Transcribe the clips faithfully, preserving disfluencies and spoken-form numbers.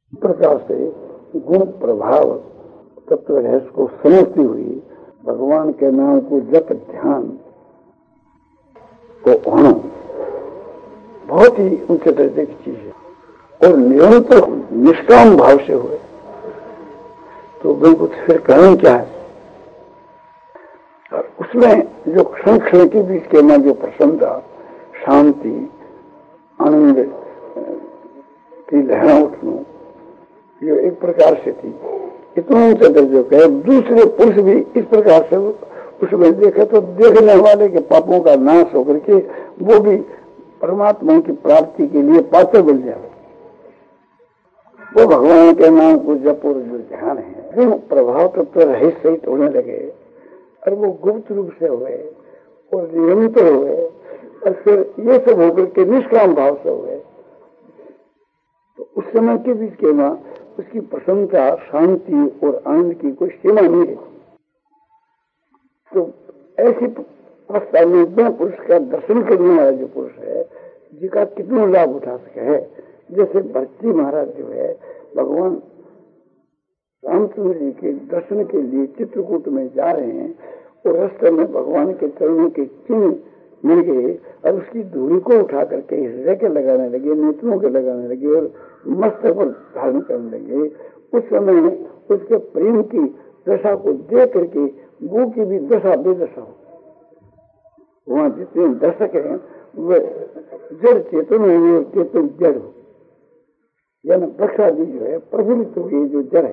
प्रकार से गुण प्रभाव तत्व रहस्य को समझती हुई भगवान के नाम को जप ध्यान को होना बहुत ही ऊंचे दर्जे की चीज है। और निरंतर निष्काम भाव से हुए तो बिल्कुल फिर कारण क्या है। और उसमें जो क्षण क्षण के बीच के में जो प्रसन्नता शांति आनंद की लहरें उठना जो एक प्रकार से थी इतना ऊंचा दर्जों का। दूसरे पुरुष भी इस प्रकार से उसमें देखे तो देखने वाले के पापों का नाश होकर के वो भी परमात्मा की प्राप्ति के लिए पात्र बन जाए। वो भगवान के नाम को जप और जो ध्यान है जो प्रभाव तत्व रहित सहित होने लगे और वो गुप्त रूप से हुए और निरंतर हुए और फिर ये सब होकर के निष्काम भाव से हुए तो उस समय के बीच के ना उसकी प्रसन्नता शांति और आनंद की कोई सीमा नहीं है। तो ऐसी अवस्था में बिना पुरुष का दर्शन करने वाला जो पुरुष है जिसका कितना लाभ उठा सके है। जैसे भरतजी महाराज जो है भगवान रामचंद्र जी के दर्शन के लिए चित्रकूट में जा रहे हैं और रास्ते में भगवान के चरणों के चिन्ह मिल गए और उसकी धूल को उठा करके हृदय के लगाने लगे नेत्रों के लगाने लगे और मस्तक पर धारण करने लगे। उस समय उसके प्रेम की दशा को देख करके गो की भी दशा बेदशा हो। वहां जितने दर्शक हैं वे जड़ चेतन हो और चेतन जड़ हो यानी वृक्षादि जो है प्रफुल्लित हो गई जो जड़ है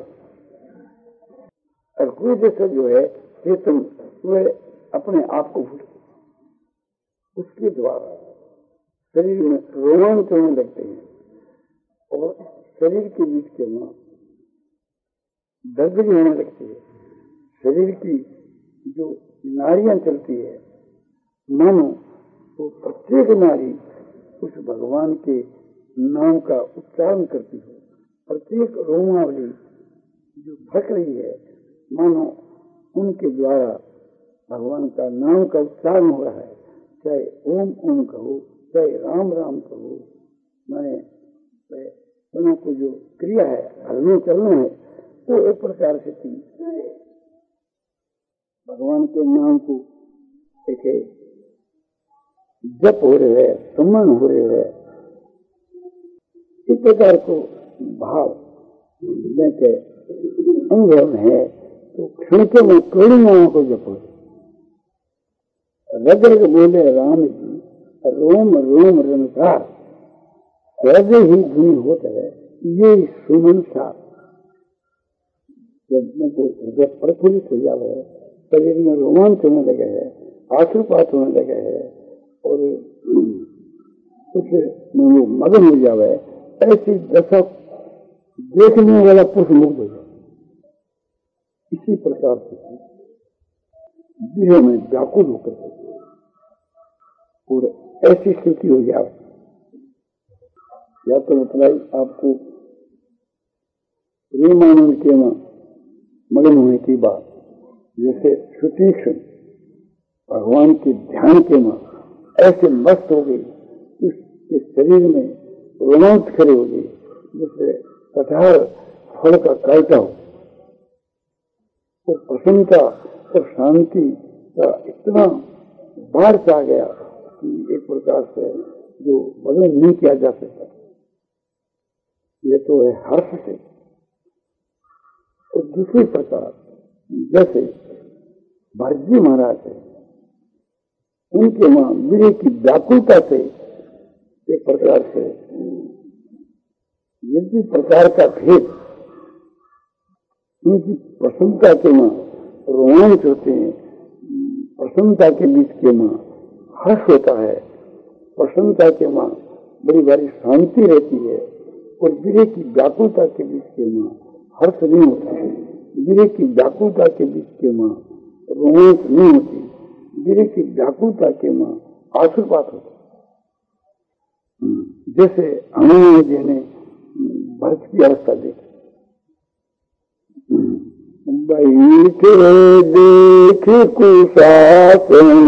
और कोई जैसा जो है चेतन वे अपने आप को भूल उसके द्वारा शरीर में रोमांच होने लगते हैं और शरीर के बीच के में दर्द भी होने लगती है। शरीर की जो नाड़ियां चलती है मानो तो प्रत्येक नाड़ी उस भगवान के नाम का उच्चारण करती हो। प्रत्येक रोमावली जो फट रही है मानो उनके द्वारा भगवान का नाम का उच्चारण हो रहा है। चाहे ओम ओम कहो चाहे राम राम कहो मैंने दोनों को जो क्रिया है हलने चलना है वो एक प्रकार से थी भगवान के नाम को एक जप हो रहे है सम्मान हो रहे है। इस प्रकार को भाव में के अनुभव है तो क्षण के में करोड़ों नामों को जप हो रग रग बोले राम जी रोम रोम रनकार सहजे ही धुनी होता है ये सुमन सा। जब प्रफुल्लित हो जावे शरीर में रोमांच होने लगे है आश्रुपात होने लगे है और कुछ मगन हो जावे ऐसी दशा देखने वाला पुरुष मुक्त हो जाए। इसी प्रकार से गृह में व्याकुल होकर और ऐसी स्थिति हो जाए या तो मतलब आपको प्रेमानंद के मगन होने की बात जैसे सुतीक्ष्ण भगवान के ध्यान के मां ऐसे मस्त हो गई उसके शरीर में रोमांच खड़े हो गए जैसे कटहल फल का कायटा हो और प्रसन्नता और शांति का इतना बाढ़ सा गया कि एक प्रकार से जो वर्णन नहीं किया जा सकता। ये तो है हर्ष से। और दूसरी प्रकार जैसे भरतजी महाराज है उनके वहां विरह की व्याकुलता से एक प्रकार से यदि प्रकार का भेद उनकी प्रसन्नता के मां रोमांच होते हैं प्रसन्नता के बीच के मां हर्ष होता है प्रसन्नता के मां बड़ी भारी शांति रहती है और विरह की व्याकुलता के बीच के मां हर्ष नहीं होता है। विरह की व्याकुलता के बीच के मां रोमांच नहीं होती। विरह की व्याकुलता के मां आशीर्वाद होता जैसे हनुमान जी ने भरत की अवस्था देखी। बैठे देख कुशासन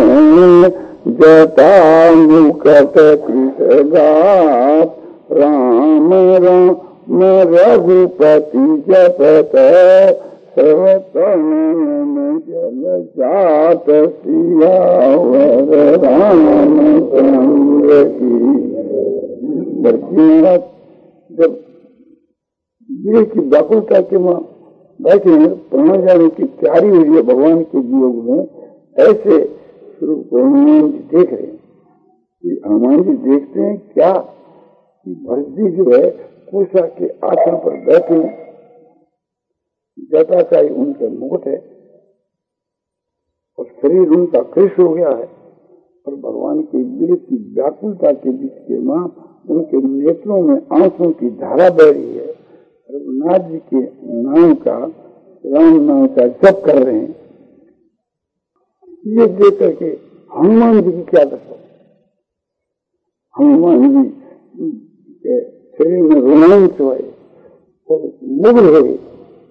जटा मुकट कृष्ण गात राम राम न रघुपति जपत सर्वतम जल जात सियावर रामचंद्र की। जब दिल की व्याकुलता के वहां बैठे हैं, प्राण जाने की तैयारी हुई है भगवान के वियोग में, ऐसे स्वरूप को हनुमान जी देख रहे हैं। कि हनुमान जी देखते हैं क्या कि भरत जी जो है कुशा के आसन पर बैठे हैं, जटा का ही उनका मुकुट है और शरीर उनका कृष्ण हो गया है, और भगवान के दिल की व्याकुलता के बीच के मां उनके नेत्रों में आंसुओं की धारा बह रही है। रघुनाथ जी के नाम का, राम नाम का जप कर रहे हैं। ये देख करके हनुमान जी की क्या दशा, हनुमान जी के शरीर में रोमांच हुए और मुग्ध हो गए।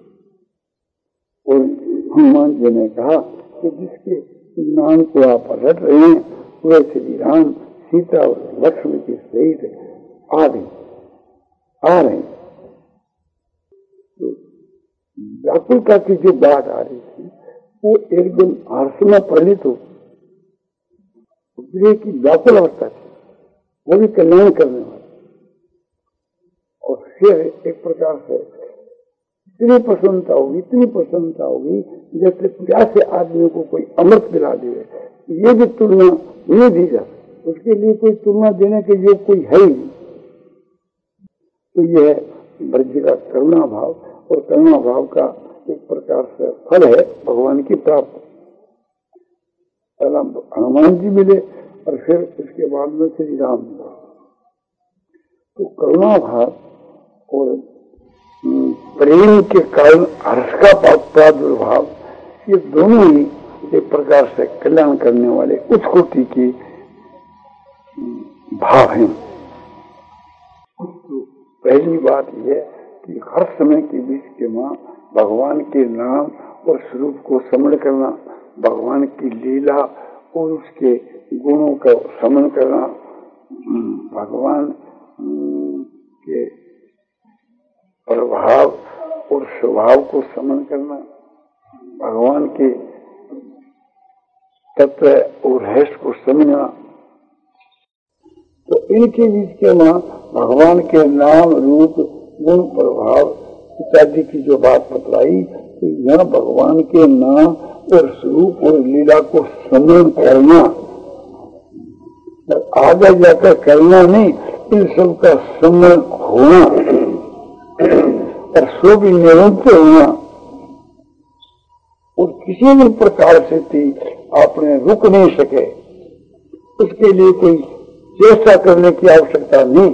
और हनुमान जी ने कहा कि जिसके नाम को आप रट रहे हैं वह श्री राम सीता और लक्ष्मण के सहित आ गए आ रहे हैं। तो व्याकुलता की जो बात आ रही थी वो एकदम हर्ष में परिणित हो गृह की व्याकुल अवस्था थी, वो भी कल्याण करने वाली। और फिर एक प्रकार से इतनी प्रसन्नता होगी इतनी प्रसन्नता होगी जैसे प्यासे आदमी को कोई अमृत पिला दे। ये भी तुलना नहीं दी जा सकती, उसके लिए कोई तुलना देने के योग कोई है ही नहीं। तो यह ब्रज का करुणा भाव, और करुणा भाव का एक प्रकार से फल है भगवान की प्राप्ति। पहला हनुमान जी मिले और फिर उसके बाद में श्री राम मिले। तो करुणा भाव और प्रेम के कारण हर्ष का प्रादुर्भाव, ये दोनों ही एक प्रकार से कल्याण करने वाले उच्च कोटि के भाव हैं। तो पहली बात यह कि हर समय के बीच के मां भगवान के नाम और स्वरूप को स्मरण करना, भगवान की लीला और उसके गुणों का स्मरण करना, भगवान के प्रभाव और स्वभाव को स्मरण करना, भगवान के तत्व और रहस्य को समझना। तो इनके बीच के मां भगवान के नाम रूप गुण प्रभाव इत्यादि की जो बात बतलाई, तो यह भगवान के नाम और स्वरूप और लीला को स्मरण करना, और आगे जाकर करना नहीं, इन सब का स्मरण होना और सो भी निरंतर होना। और किसी भी प्रकार से थी आपने रुक नहीं सके, उसके लिए कोई चेष्टा करने की आवश्यकता नहीं,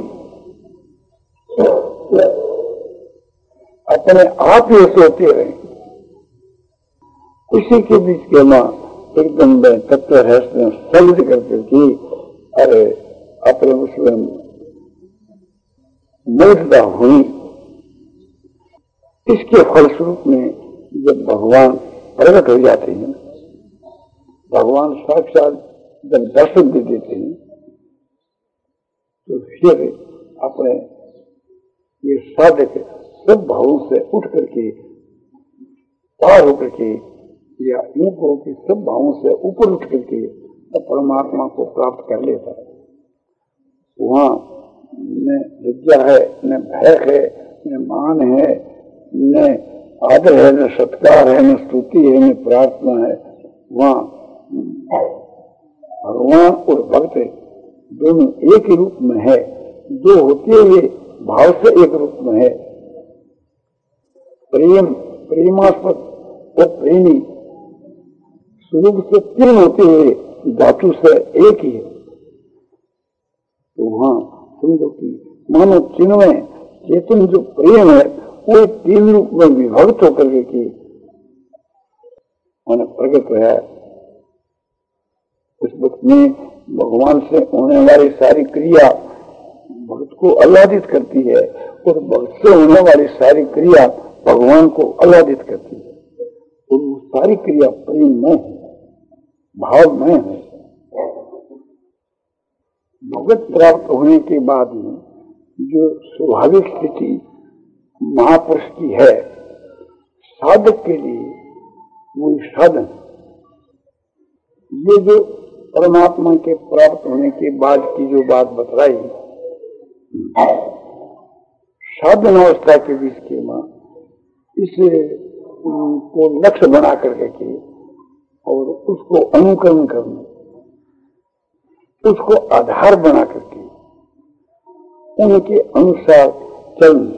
अपने आप ही सोते रहे। उसी के बीच के मां एकदम तत्व रहस्य समझ करके कि अरे अपने उसमें मौजूदा हुई। इसके फलस्वरूप में जब भगवान प्रकट हो जाते हैं, भगवान साक्षात जब दर्शन दे देते हैं, तो फिर अपने ये साधक सब भावों से उठ करके पार होकर के, या यूं कहो कि सब भावों से ऊपर उठ करके परमात्मा को प्राप्त कर लेता है। वहाँ न लज्जा है, न भय है, न मान है, न आदर है, न सत्कार है, न स्तुति है, न प्रार्थना है। वहाँ भगवान और भक्त दोनों एक ही रूप में है, दो होते हुए भाव से एक रूप में है। प्रेम प्रेमास्पद और प्रेमी स्वरूप से तीन होते हुए धातु से एक ही है। तो वहाँ समझो कि मानो चिन्मय चेतन जो प्रेम है वो तीन रूप में विभक्त होकर के माने प्रकट है। उस वक्त में भगवान से होने वाली सारी क्रिया भक्त को आह्लादित करती है, और भक्त से होने वाली सारी क्रिया भगवान को आह्लादित करती है, और वो सारी क्रिया प्रेम में है, भाव में है। भगवत प्राप्त होने के बाद में जो स्वाभाविक स्थिति महापुरुष की है, साधक के लिए वो साधन। ये जो परमात्मा के प्राप्त होने के बाद की जो बात बतलाई, साधन अवस्था के बीच के मां इसे को लक्ष्य बना करके के और उसको अनुकरण करना, उसको आधार बना करके उनके अनुसार चलना,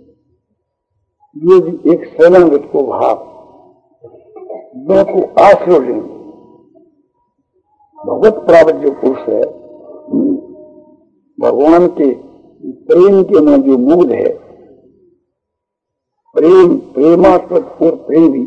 ये भी एक शरणागत को भाव दो को आश्रय लेना। भगवत प्राप्त जो पुरुष है, भगवान के प्रेम के में जो मुग्ध है, प्रेम प्रेमास्पद और प्रेमी,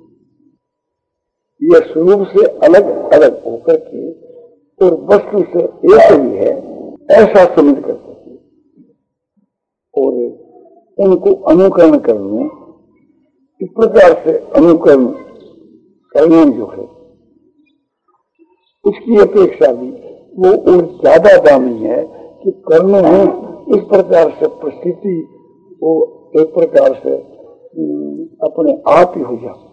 यह स्वरूप से अलग अलग होकर के और वस्तु से एक ही है, ऐसा समझ कर सके और उनको अनुकरण करने, इस प्रकार से अनुकरण करने जो है उसकी अपेक्षा भी वो और ज्यादा दामी है कि करने हैं इस प्रकार से परिस्थिति वो एक प्रकार से अपने आप ही हो जाए।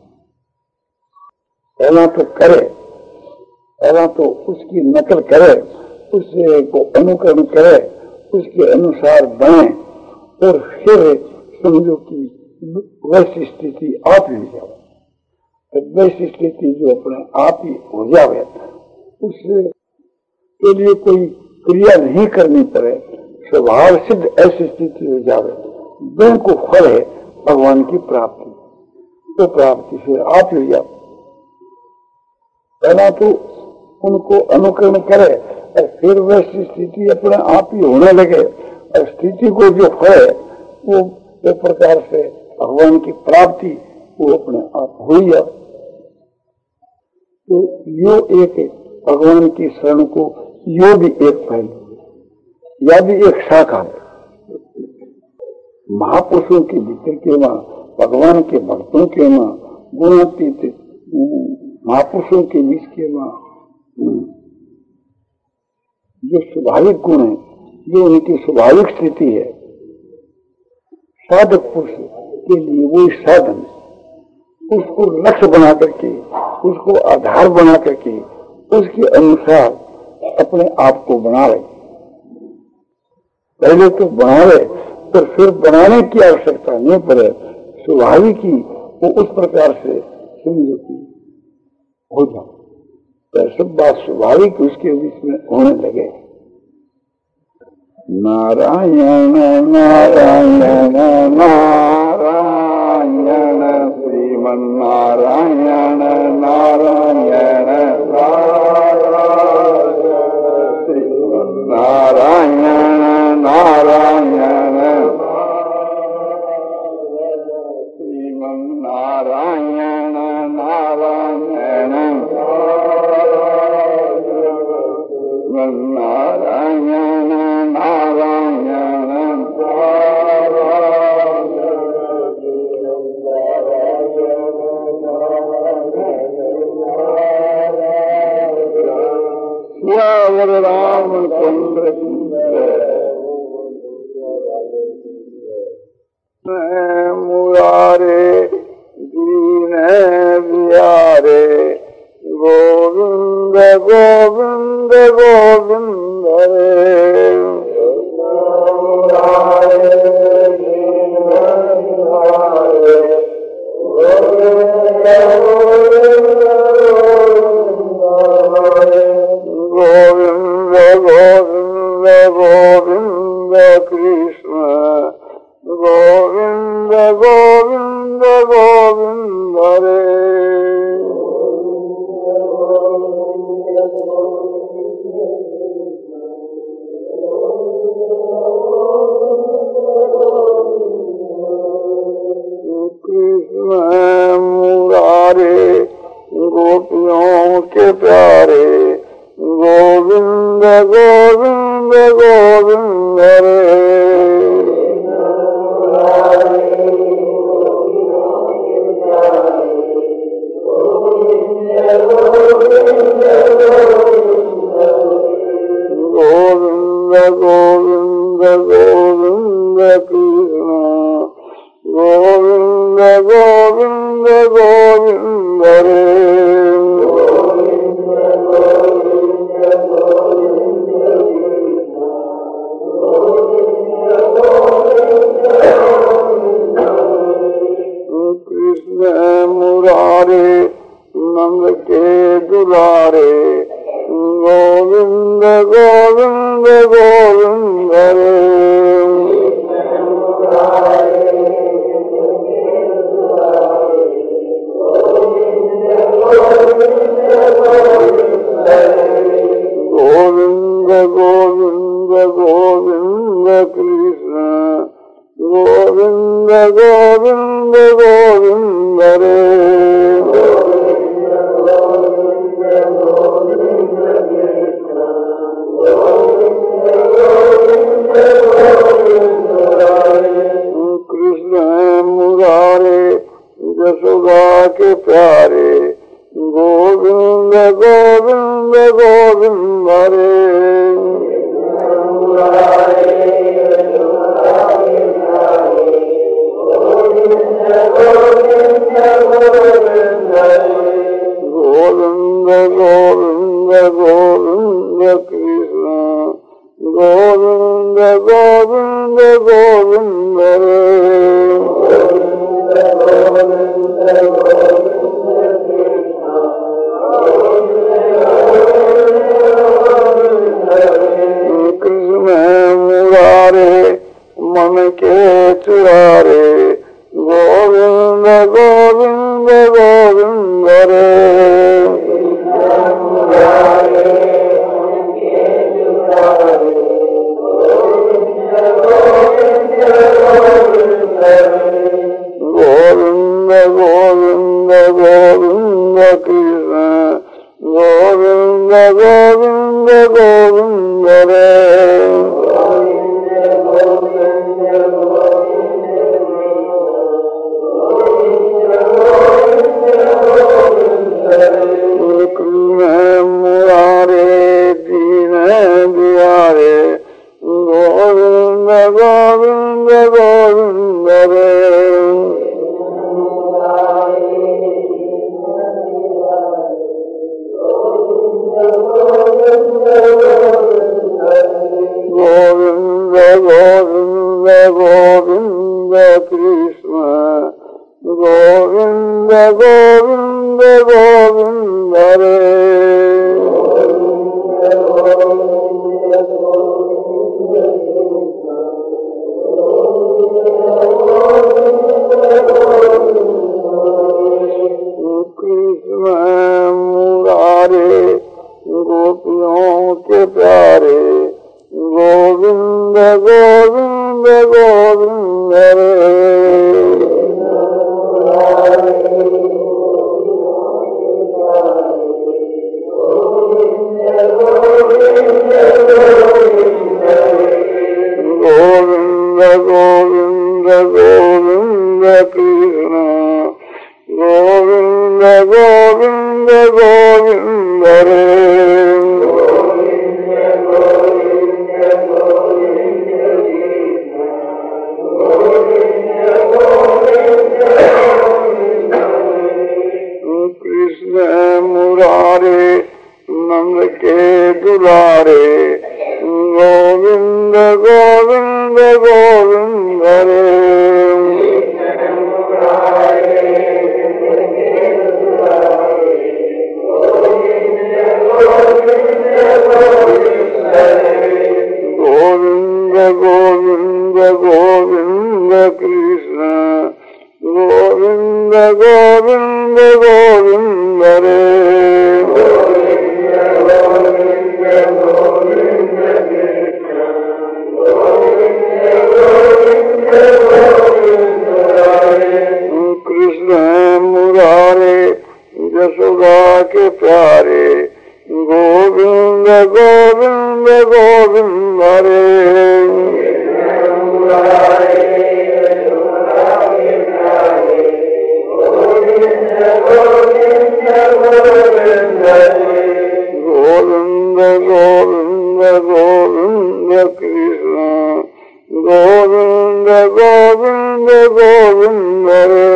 पहला तो करे, पहला तो उसकी नकल करे, उससे को अनुकरण करे, उसके अनुसार बने और फिर समझो कि वैसी स्थिति आप ही हो जाए। तो वैसी स्थिति जो अपने आप ही हो जाए, उसके के लिए कोई क्रिया नहीं करनी पड़े, स्वभाव सिद्ध ऐसी स्थिति हो जाए, दोनों को फल है भगवान की प्राप्ति। तो प्राप्ति फिर आप ही हो जाए। पहला तो उनको अनुकरण करे और फिर वैसी स्थिति अपने आप ही होने लगे और स्थिति को जो फल है वो एक प्रकार से भगवान की प्राप्ति वो अपने आप हो ही जाए। तो यो एक भगवान की शरण को यो भी एक पहलू, या भी एक शाखा है। महापुरुषों के भीतर के मां, भगवान के भक्तों के मां, गुणातीत महापुरुषों के बीच के मां जो स्वाभाविक गुण है, जो उनकी स्वाभाविक स्थिति है, साधक पुरुष के लिए वो साधन है। उसको लक्ष्य बना करके, उसको आधार बना करके, उसके अनुसार अपने आप को बना ले। पहले तो बना ले, तो फिर बनाने की आवश्यकता नहीं पड़े, स्वाभाविक ही वो उस प्रकार से समझो कि हो जाए। तो सब बात स्वाभाविक उसके बीच में होने लगे। नारायण नारायण नारायण श्रीमन नारायण नारायण श्रीमन नारायण नारायण श्रीमन नारायण नारायण नारायण नारायण श्याम रामचंद्र मुरारे दीन बिहारे गोविंद गोविंद गोविंद रे गोविंद गोविंद गोविंद कृष्ण गोविंद गोविंद गोविंद रे कृष्ण मुरारे गोपियों के प्यारे गोविंद गोविंद गोविंद रे गोविंद गोविंद गोविंद कृष्ण गोविंद गोविंद गोविंद रे कृष्ण मुरारे नंद के दुलारे गोविंद गोविंद गोविंद रे गोविंद गोविंद गोविंद कृष्ण गोविंद गोविंद गोविंद रे कृष्ण मुरारे यशोदा के प्यारे गोविंद गोविंद गोविंद रे गोविंद गोविंद गोविंद कृष्ण गोविंद गोविंद गोविंद रे कृष्ण मुरारे मन के चुरारे गोविंद गोविंद गोविंद रे गोविंद गोविंद गोविंद कृष्ण गोविंद गोविंद गोविंद रे कृष्ण मुरारे दीन दियारे गोविंद गोविंद गोविंद रे गोविंद गोविंद गोविंद कृष्ण गोविंद गोविंद गोविंद रे कृष्ण मुरारे गोपियों के प्यारे गोविंद गोविंद गोविंद रे गोविंद गोविंद गोविंद कृष्ण गोविंद गोविंद गोविंद रे कृष्ण मुरारे नंद के दुलारे गोविंद गोविंद गोविंद रे गोविंद गोविंद गोविंद कृष्ण गोविंद गोविंद गोविंद रे कृष्ण मुरारे यशोदा के प्यारे गोविंद गोविंद गोविंद रे गोविंद गोविंद गोविंद कृष्ण गोविंद गोविंद गोविंद रे